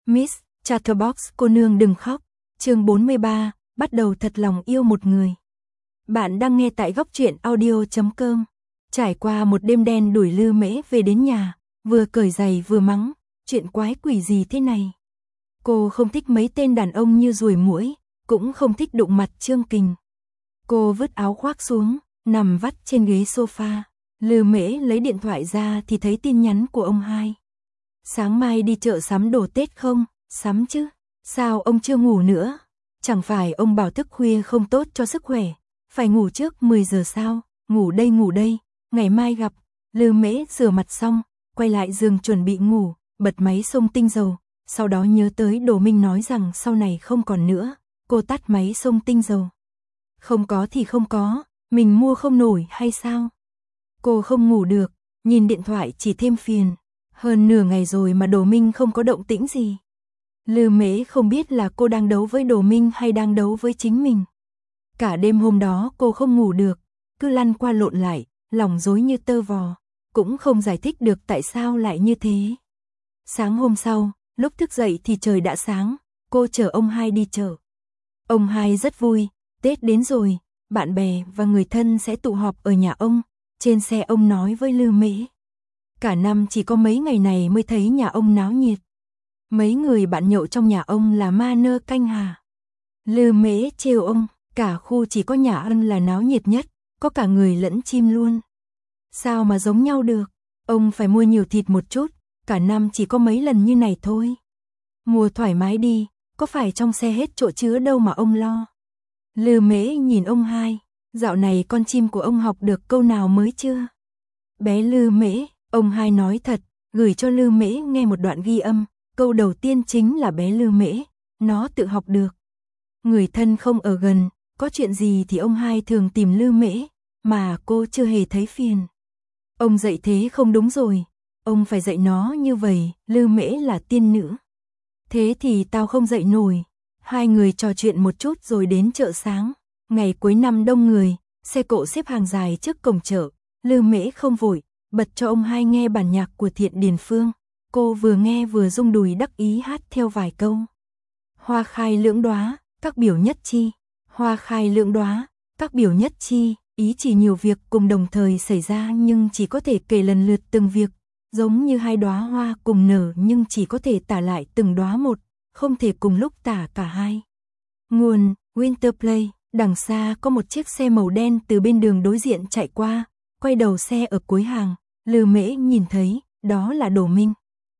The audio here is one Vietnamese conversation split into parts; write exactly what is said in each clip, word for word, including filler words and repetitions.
Miss Chatterbox cô nương đừng khóc. Chương bốn mươi ba, bắt đầu thật lòng yêu một người. Bạn đang nghe tại góc truyện audio chấm com. Trải qua một đêm đen đuổi Lư Mễ về đến nhà, vừa cởi giày vừa mắng, chuyện quái quỷ gì thế này. Cô không thích mấy tên đàn ông như ruồi muỗi, cũng không thích đụng mặt Trương Kình. Cô vứt áo khoác xuống, nằm vắt trên ghế sofa. Lư Mễ lấy điện thoại ra thì thấy tin nhắn của ông hai. Sáng mai đi chợ sắm đồ Tết không? Sắm chứ. Sao ông chưa ngủ nữa? Chẳng phải ông bảo thức khuya không tốt cho sức khỏe, phải ngủ trước mười giờ sao? Ngủ đây ngủ đây, ngày mai gặp. Lư Mễ rửa mặt xong, quay lại giường chuẩn bị ngủ, bật máy xông tinh dầu, sau đó nhớ tới Đồ Minh nói rằng sau này không còn nữa, cô tắt máy xông tinh dầu. Không có thì không có, mình mua không nổi hay sao? Cô không ngủ được, nhìn điện thoại chỉ thêm phiền. Hơn nửa ngày rồi mà Đồ Minh không có động tĩnh gì. Lư Mễ không biết là cô đang đấu với Đồ Minh hay đang đấu với chính mình. Cả đêm hôm đó cô không ngủ được, cứ lăn qua lộn lại, lòng rối như tơ vò, cũng không giải thích được tại sao lại như thế. Sáng hôm sau, lúc thức dậy thì trời đã sáng, cô chở ông hai đi chợ. Ông hai rất vui, Tết đến rồi, bạn bè và người thân sẽ tụ họp ở nhà ông. Trên xe ông nói với Lư Mễ, cả năm chỉ có mấy ngày này mới thấy nhà ông náo nhiệt. Mấy người bạn nhậu trong nhà ông là ma nơ canh hà. Lư Mễ trêu ông, cả khu chỉ có nhà ăn là náo nhiệt nhất, có cả người lẫn chim luôn. Sao mà giống nhau được, ông phải mua nhiều thịt một chút, cả năm chỉ có mấy lần như này thôi. Mua thoải mái đi, có phải trong xe hết chỗ chứa đâu mà ông lo. Lư Mễ nhìn ông hai, dạo này con chim của ông học được câu nào mới chưa? Bé Lư Mễ, ông hai nói thật, gửi cho Lư Mễ nghe một đoạn ghi âm, câu đầu tiên chính là bé Lư Mễ, nó tự học được. Người thân không ở gần, có chuyện gì thì ông hai thường tìm Lư Mễ, mà cô chưa hề thấy phiền. Ông dạy thế không đúng rồi, ông phải dạy nó như vậy, Lư Mễ là tiên nữ. Thế thì tao không dạy nổi. Hai người trò chuyện một chút rồi đến chợ sáng. Ngày cuối năm đông người, xe cộ xếp hàng dài trước cổng chợ. Lư Mễ không vội, bật cho ông hai nghe bản nhạc của Thiện Điền Phương. Cô vừa nghe vừa rung đùi đắc ý hát theo vài câu. Hoa khai lưỡng đóa, các biểu nhất chi. Hoa khai lưỡng đóa, các biểu nhất chi. Ý chỉ nhiều việc cùng đồng thời xảy ra nhưng chỉ có thể kể lần lượt từng việc. Giống như hai đóa hoa cùng nở nhưng chỉ có thể tả lại từng đóa một, không thể cùng lúc tả cả hai. Nguồn Winterplay. Đằng xa có một chiếc xe màu đen từ bên đường đối diện chạy qua, quay đầu xe ở cuối hàng. Lư Mễ nhìn thấy, đó là Đồ Minh.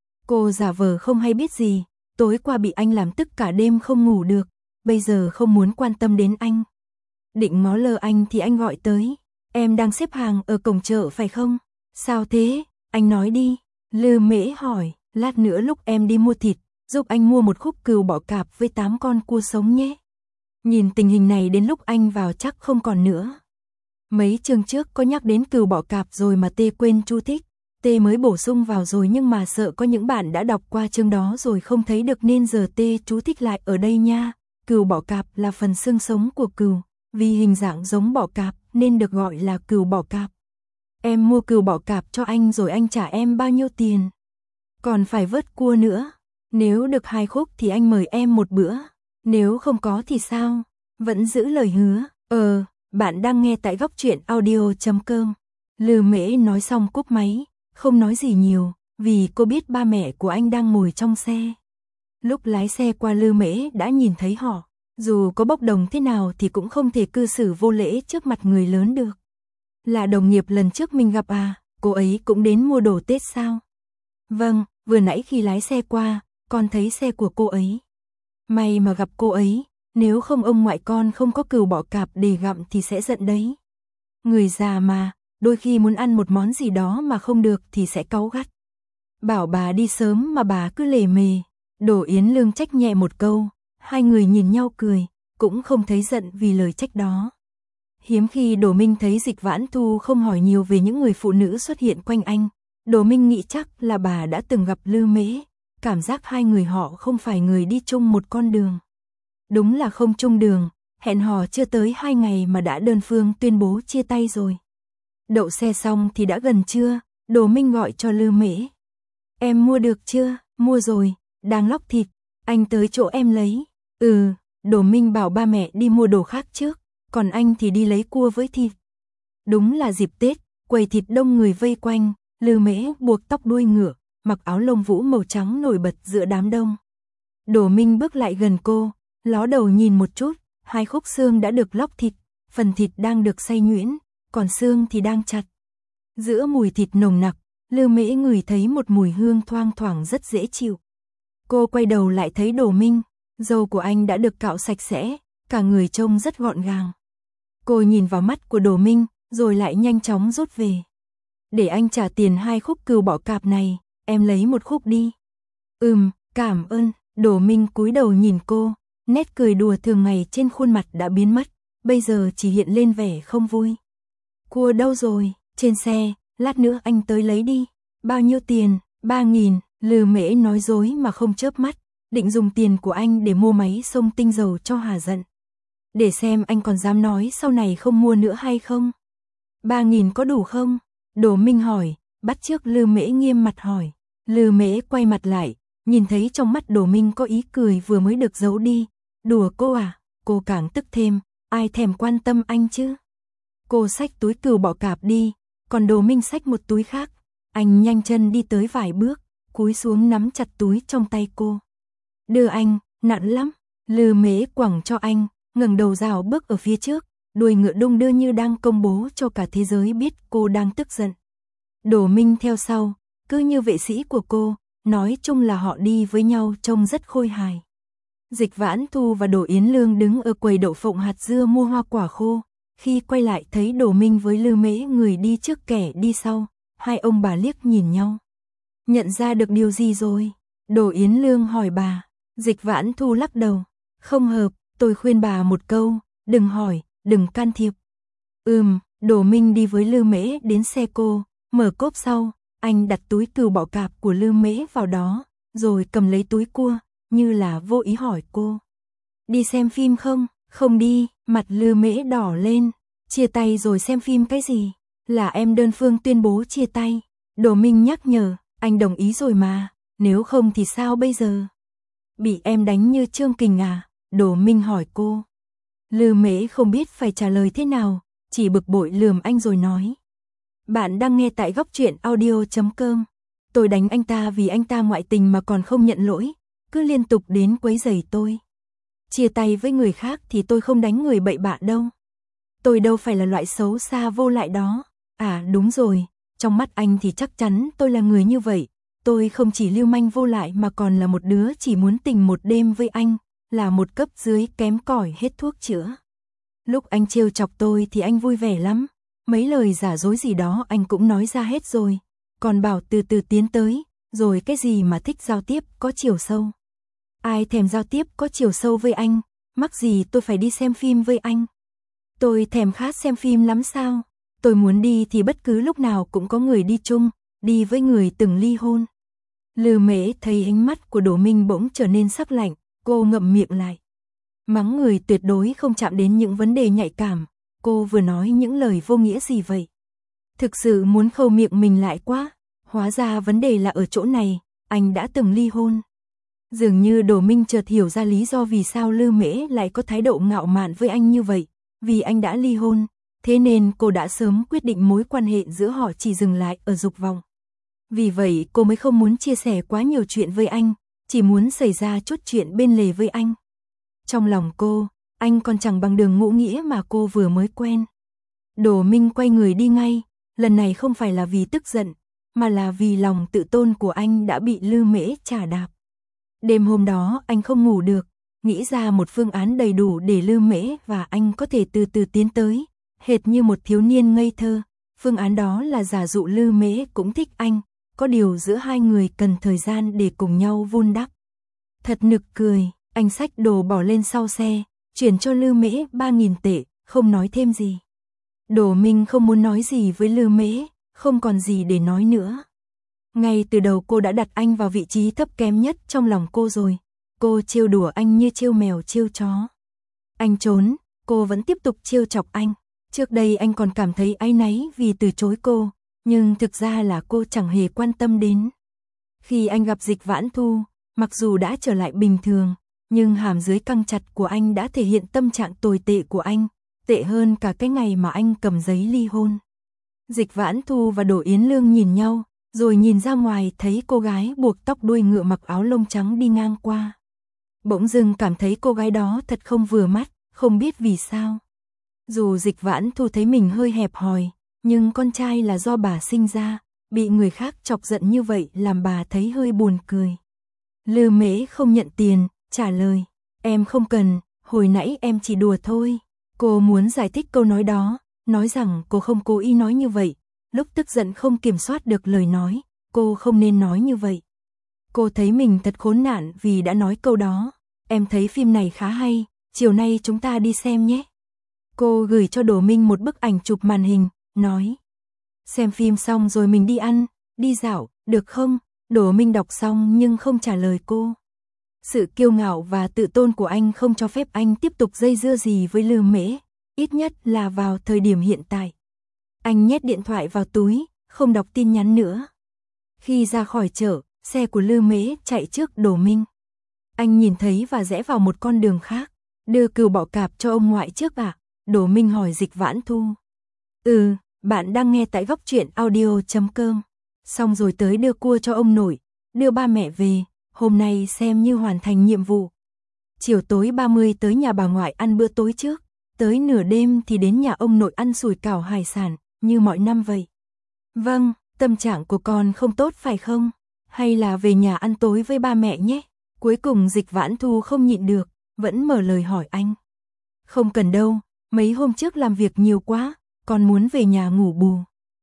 Cô giả vờ không hay biết gì, tối qua bị anh làm tức cả đêm không ngủ được, bây giờ không muốn quan tâm đến anh. Định ngó lơ anh thì anh gọi tới, em đang xếp hàng ở cổng chợ phải không? Sao thế? Anh nói đi. Lư Mễ hỏi, lát nữa lúc em đi mua thịt, giúp anh mua một khúc cừu bọ cạp với tám con cua sống nhé. Nhìn tình hình này đến lúc anh vào chắc không còn nữa. Mấy chương trước có nhắc đến cừu bọ cạp rồi mà Tê quên chú thích. Tê mới bổ sung vào rồi nhưng mà sợ có những bạn đã đọc qua chương đó rồi không thấy được nên giờ Tê chú thích lại ở đây nha. Cừu bọ cạp là phần xương sống của cừu, vì hình dạng giống bọ cạp nên được gọi là cừu bọ cạp. Em mua cừu bọ cạp cho anh rồi anh trả em bao nhiêu tiền? Còn phải vớt cua nữa. Nếu được hai khúc thì anh mời em một bữa. Nếu không có thì sao? Vẫn giữ lời hứa. Ờ, bạn đang nghe tại góc truyện audio chấm com. Lư Mễ nói xong cúp máy, không nói gì nhiều, vì cô biết ba mẹ của anh đang ngồi trong xe. Lúc lái xe qua Lư Mễ đã nhìn thấy họ, dù có bốc đồng thế nào thì cũng không thể cư xử vô lễ trước mặt người lớn được. Là đồng nghiệp lần trước mình gặp à, cô ấy cũng đến mua đồ Tết sao? Vâng, vừa nãy khi lái xe qua, con thấy xe của cô ấy. May mà gặp cô ấy, nếu không ông ngoại con không có cừu bọ cạp để gặm thì sẽ giận đấy. Người già mà, đôi khi muốn ăn một món gì đó mà không được thì sẽ cáu gắt. Bảo bà đi sớm mà bà cứ lề mề. Đỗ Yến Lương trách nhẹ một câu, hai người nhìn nhau cười, cũng không thấy giận vì lời trách đó. Hiếm khi Đỗ Minh thấy Dịch Vãn Thu không hỏi nhiều về những người phụ nữ xuất hiện quanh anh. Đỗ Minh nghĩ chắc là bà đã từng gặp Lư Mễ, cảm giác hai người họ không phải người đi chung một con đường. Đúng là không chung đường, hẹn hò chưa tới hai ngày mà đã đơn phương tuyên bố chia tay rồi. Đậu xe xong thì đã gần trưa, Đỗ Minh gọi cho Lư Mễ. Em mua được chưa? Mua rồi, đang lóc thịt, Anh tới chỗ em lấy. Ừ, Đỗ Minh bảo ba mẹ đi mua đồ khác trước, còn anh thì đi lấy cua với thịt. Đúng là dịp Tết, quầy thịt đông người vây quanh, Lư Mễ buộc tóc đuôi ngựa, mặc áo lông vũ màu trắng nổi bật giữa đám đông. Đỗ Minh bước lại gần cô, ló đầu nhìn một chút, hai khúc xương đã được lóc thịt, phần thịt đang được xay nhuyễn, còn xương thì đang chặt. Giữa mùi thịt nồng nặc, Lư Mễ ngửi thấy một mùi hương thoang thoảng rất dễ chịu. Cô quay đầu lại thấy Đỗ Minh, râu của anh đã được cạo sạch sẽ, cả người trông rất gọn gàng. Cô nhìn vào mắt của Đỗ Minh, rồi lại nhanh chóng rút về. Để anh trả tiền hai khúc cừu bọ cạp này, em lấy một khúc đi. Ừm, cảm ơn. Đỗ Minh cúi đầu nhìn cô, nét cười đùa thường ngày trên khuôn mặt đã biến mất, bây giờ chỉ hiện lên vẻ không vui. Cua đâu rồi? Trên xe, lát nữa anh tới lấy đi. Bao nhiêu tiền? Ba nghìn. Lư Mễ nói dối mà không chớp mắt, định dùng tiền của anh để mua máy xông tinh dầu cho hà giận. Để xem anh còn dám nói sau này không mua nữa hay không. Ba nghìn có đủ không? Đỗ Minh hỏi, bắt chước Lư Mễ nghiêm mặt hỏi. Lư Mễ quay mặt lại, nhìn thấy trong mắt Đỗ Minh có ý cười vừa mới được giấu đi. Đùa cô à? Cô càng tức thêm, ai thèm quan tâm anh chứ? Cô xách túi cừu bọ cạp đi, còn Đỗ Minh xách một túi khác. Anh nhanh chân đi tới vài bước, cúi xuống nắm chặt túi trong tay cô. Đưa anh, nặng lắm. Lư Mễ quẳng cho anh, ngẩng đầu rảo bước ở phía trước, đuôi ngựa đung đưa như đang công bố cho cả thế giới biết cô đang tức giận. Đỗ Minh theo sau, cứ như vệ sĩ của cô, nói chung là họ đi với nhau trông rất khôi hài. Dịch Vãn Thu và Đỗ Yến Lương đứng ở quầy đậu phộng hạt dưa mua hoa quả khô, khi quay lại thấy Đỗ Minh với Lư Mễ người đi trước kẻ đi sau, hai ông bà liếc nhìn nhau. Nhận ra được điều gì rồi? Đỗ Yến Lương hỏi bà. Dịch Vãn Thu lắc đầu. Không hợp, tôi khuyên bà một câu, đừng hỏi, đừng can thiệp. Ừm, Đỗ Minh đi với Lư Mễ đến xe cô, mở cốp sau, anh đặt túi cừu bọ cạp của Lư Mễ vào đó, rồi cầm lấy túi cua, như là vô ý hỏi cô. Đi xem phim không? Không đi, mặt Lư Mễ đỏ lên. Chia tay rồi xem phim cái gì? Là em đơn phương tuyên bố chia tay. Đỗ Minh nhắc nhở, anh đồng ý rồi mà, nếu không thì sao bây giờ? Bị em đánh như Trương Kình à? Đỗ Minh hỏi cô. Lư Mễ không biết phải trả lời thế nào, chỉ bực bội lườm anh rồi nói. Bạn đang nghe tại góc truyện audio chấm com. Tôi đánh anh ta vì anh ta ngoại tình mà còn không nhận lỗi, cứ liên tục đến quấy rầy tôi. Chia tay với người khác thì tôi không đánh người bậy bạ đâu. Tôi đâu phải là loại xấu xa vô lại đó. À đúng rồi, trong mắt anh thì chắc chắn tôi là người như vậy. Tôi không chỉ lưu manh vô lại mà còn là một đứa chỉ muốn tình một đêm với anh, là một cấp dưới kém cỏi hết thuốc chữa. Lúc anh trêu chọc tôi thì anh vui vẻ lắm, mấy lời giả dối gì đó anh cũng nói ra hết rồi, còn bảo từ từ tiến tới, rồi cái gì mà thích giao tiếp có chiều sâu. Ai thèm giao tiếp có chiều sâu với anh, mắc gì tôi phải đi xem phim với anh. Tôi thèm khát xem phim lắm sao, tôi muốn đi thì bất cứ lúc nào cũng có người đi chung, đi với người từng ly hôn. Lư Mễ thấy ánh mắt của Đỗ Minh bỗng trở nên sắc lạnh, cô ngậm miệng lại. Mắng người tuyệt đối không chạm đến những vấn đề nhạy cảm, cô vừa nói những lời vô nghĩa gì vậy? Thực sự muốn khâu miệng mình lại quá, hóa ra vấn đề là ở chỗ này, anh đã từng ly hôn. Dường như Đỗ Minh chợt hiểu ra lý do vì sao Lư Mễ lại có thái độ ngạo mạn với anh như vậy, vì anh đã ly hôn, thế nên cô đã sớm quyết định mối quan hệ giữa họ chỉ dừng lại ở dục vọng. Vì vậy cô mới không muốn chia sẻ quá nhiều chuyện với anh, chỉ muốn xảy ra chút chuyện bên lề với anh. Trong lòng cô, anh còn chẳng bằng đường ngũ nghĩa mà cô vừa mới quen. Đỗ Minh quay người đi ngay, lần này không phải là vì tức giận, mà là vì lòng tự tôn của anh đã bị Lư Mễ chà đạp. Đêm hôm đó anh không ngủ được, nghĩ ra một phương án đầy đủ để Lư Mễ và anh có thể từ từ tiến tới, hệt như một thiếu niên ngây thơ. Phương án đó là giả dụ Lư Mễ cũng thích anh, có điều giữa hai người cần thời gian để cùng nhau vun đắp. Thật nực cười, anh xách đồ bỏ lên sau xe, chuyển cho Lư Mễ ba nghìn tệ, không nói thêm gì. Đỗ Minh không muốn nói gì với Lư Mễ, không còn gì để nói nữa. Ngay từ đầu cô đã đặt anh vào vị trí thấp kém nhất trong lòng cô rồi. Cô trêu đùa anh như trêu mèo trêu chó. Anh trốn, cô vẫn tiếp tục trêu chọc anh. Trước đây anh còn cảm thấy áy náy vì từ chối cô, nhưng thực ra là cô chẳng hề quan tâm đến. Khi anh gặp Dịch Vãn Thu, Mặc dù đã trở lại bình thường, nhưng hàm dưới căng chặt của anh đã thể hiện tâm trạng tồi tệ của anh, tệ hơn cả cái ngày mà anh cầm giấy ly hôn. Dịch Vãn Thu và Đỗ Yến Lương nhìn nhau, rồi nhìn ra ngoài thấy cô gái buộc tóc đuôi ngựa mặc áo lông trắng đi ngang qua. Bỗng dưng cảm thấy cô gái đó thật không vừa mắt, không biết vì sao. Dù Dịch Vãn Thu thấy mình hơi hẹp hòi, nhưng con trai là do bà sinh ra, bị người khác chọc giận như vậy làm bà thấy hơi buồn cười. Lư Mễ không nhận tiền, trả lời, em không cần, hồi nãy em chỉ đùa thôi. Cô muốn giải thích câu nói đó, nói rằng cô không cố ý nói như vậy, lúc tức giận không kiểm soát được lời nói, cô không nên nói như vậy. Cô thấy mình thật khốn nạn vì đã nói câu đó, em thấy phim này khá hay, chiều nay chúng ta đi xem nhé. Cô gửi cho Đỗ Minh một bức ảnh chụp màn hình, nói, xem phim xong rồi mình đi ăn, đi dạo, được không? Đỗ Minh đọc xong nhưng không trả lời cô. Sự kiêu ngạo và tự tôn của anh không cho phép anh tiếp tục dây dưa gì với Lư Mễ, ít nhất là vào thời điểm hiện tại. Anh nhét điện thoại vào túi, không đọc tin nhắn nữa. Khi ra khỏi chợ, xe của Lư Mễ chạy trước Đỗ Minh. Anh nhìn thấy và rẽ vào một con đường khác, đưa cừu bọ cạp cho ông ngoại trước ạ. À? Đỗ Minh hỏi Dịch Vãn Thu. Ừ, bạn đang nghe tại góc truyện audio chấm com. Xong rồi tới đưa cua cho ông nội, đưa ba mẹ về, hôm nay xem như hoàn thành nhiệm vụ. Chiều tối ba mươi tới nhà bà ngoại ăn bữa tối trước, tới nửa đêm thì đến nhà ông nội ăn sủi cảo hải sản, như mọi năm vậy. Vâng, tâm trạng của con không tốt phải không? Hay là về nhà ăn tối với ba mẹ nhé? Cuối cùng Dịch Vãn Thu không nhịn được, vẫn mở lời hỏi anh. Không cần đâu, mấy hôm trước làm việc nhiều quá, con muốn về nhà ngủ bù.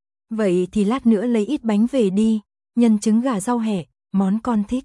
Vậy thì lát nữa lấy ít bánh về đi, nhân trứng gà rau hẹ, món con thích.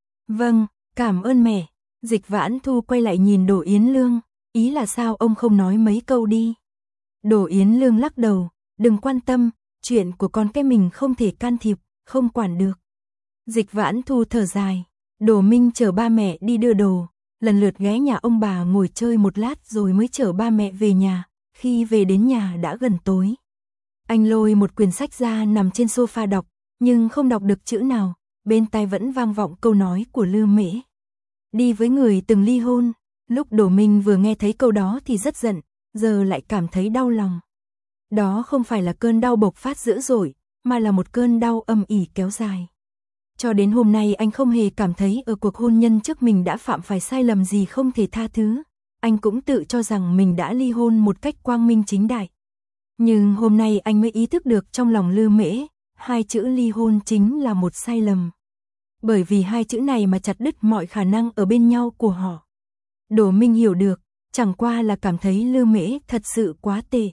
Vâng, cảm ơn mẹ. Dịch Vãn Thu quay lại nhìn Đỗ Yến Lương, ý là sao ông không nói mấy câu đi. Đỗ Yến Lương lắc đầu, đừng quan tâm, chuyện của con cái mình không thể can thiệp, không quản được. Dịch Vãn Thu thở dài, Đỗ Minh chở ba mẹ đi đưa đồ, lần lượt ghé nhà ông bà ngồi chơi một lát rồi mới chở ba mẹ về nhà, khi về đến nhà đã gần tối. Anh lôi một quyển sách ra nằm trên sofa đọc, nhưng không đọc được chữ nào, bên tai vẫn vang vọng câu nói của Lư Mễ. Đi với người từng ly hôn, lúc Đỗ Minh vừa nghe thấy câu đó thì rất giận, giờ lại cảm thấy đau lòng. Đó không phải là cơn đau bộc phát dữ dội, mà là một cơn đau âm ỉ kéo dài. Cho đến hôm nay anh không hề cảm thấy ở cuộc hôn nhân trước mình đã phạm phải sai lầm gì không thể tha thứ. Anh cũng tự cho rằng mình đã ly hôn một cách quang minh chính đại. Nhưng hôm nay anh mới ý thức được trong lòng Lư Mễ, hai chữ ly hôn chính là một sai lầm. Bởi vì hai chữ này mà chặt đứt mọi khả năng ở bên nhau của họ. Đỗ Minh hiểu được, chẳng qua là cảm thấy Lư Mễ thật sự quá tệ.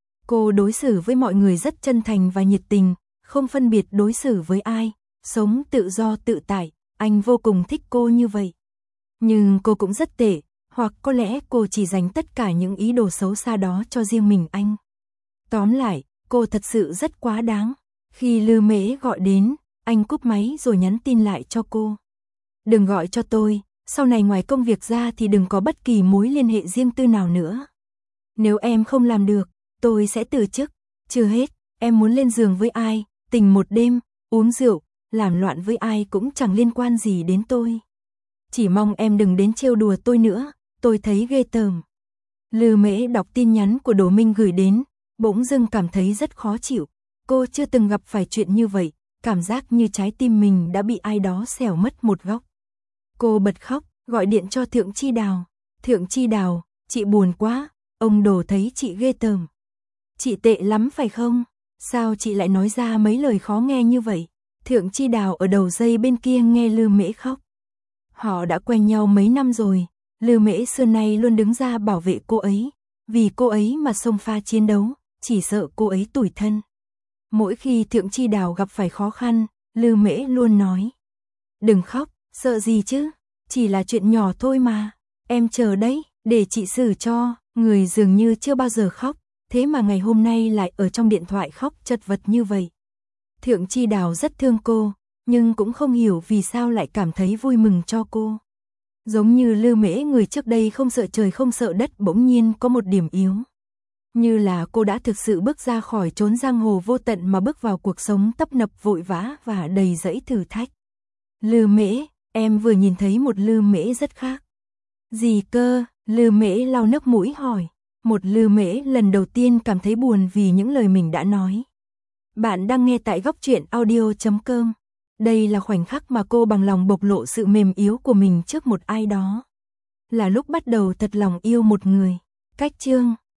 Cô đối xử với mọi người rất chân thành và nhiệt tình, không phân biệt đối xử với ai, sống tự do tự tại, anh vô cùng thích cô như vậy. Nhưng cô cũng rất tệ, hoặc có lẽ cô chỉ dành tất cả những ý đồ xấu xa đó cho riêng mình anh. Tóm lại, cô thật sự rất quá đáng. Khi Lư Mễ gọi đến, anh cúp máy rồi nhắn tin lại cho cô. Đừng gọi cho tôi, sau này ngoài công việc ra thì đừng có bất kỳ mối liên hệ riêng tư nào nữa. Nếu em không làm được, tôi sẽ từ chức. Chưa hết, em muốn lên giường với ai, tình một đêm, uống rượu, làm loạn với ai cũng chẳng liên quan gì đến tôi. Chỉ mong em đừng đến trêu đùa tôi nữa, tôi thấy ghê tởm. Lư Mễ đọc tin nhắn của Đỗ Minh gửi đến, bỗng dưng cảm thấy rất khó chịu. Cô chưa từng gặp phải chuyện như vậy, cảm giác như trái tim mình đã bị ai đó xẻo mất một góc. Cô bật khóc, gọi điện cho Thượng Chi Đào. Thượng Chi Đào, chị buồn quá, ông Đỗ thấy chị ghê tởm. Chị tệ lắm phải không? Sao chị lại nói ra mấy lời khó nghe như vậy? Thượng Chi Đào ở đầu dây bên kia nghe Lư Mễ khóc. Họ đã quen nhau mấy năm rồi, Lư Mễ xưa nay luôn đứng ra bảo vệ cô ấy, vì cô ấy mà xông pha chiến đấu, chỉ sợ cô ấy tủi thân. Mỗi khi Thượng Chi Đào gặp phải khó khăn, Lư Mễ luôn nói: "Đừng khóc, sợ gì chứ, chỉ là chuyện nhỏ thôi mà, em chờ đấy, để chị xử cho." Người dường như chưa bao giờ khóc, thế mà ngày hôm nay lại ở trong điện thoại khóc chật vật như vậy. Thượng Chi Đào rất thương cô, nhưng cũng không hiểu vì sao lại cảm thấy vui mừng cho cô. Giống như Lư Mễ người trước đây không sợ trời không sợ đất bỗng nhiên có một điểm yếu. Như là cô đã thực sự bước ra khỏi chốn giang hồ vô tận mà bước vào cuộc sống tấp nập vội vã và đầy rẫy thử thách. Lư Mễ, Em vừa nhìn thấy một Lư Mễ rất khác. Gì cơ? Lư Mễ lau nước mũi hỏi. Một Lư Mễ lần đầu tiên cảm thấy buồn vì những lời mình đã nói. Bạn đang nghe tại góc truyện audio chấm com. Đây là khoảnh khắc mà cô bằng lòng bộc lộ sự mềm yếu của mình trước một ai đó. Là lúc bắt đầu thật lòng yêu một người. Cách chương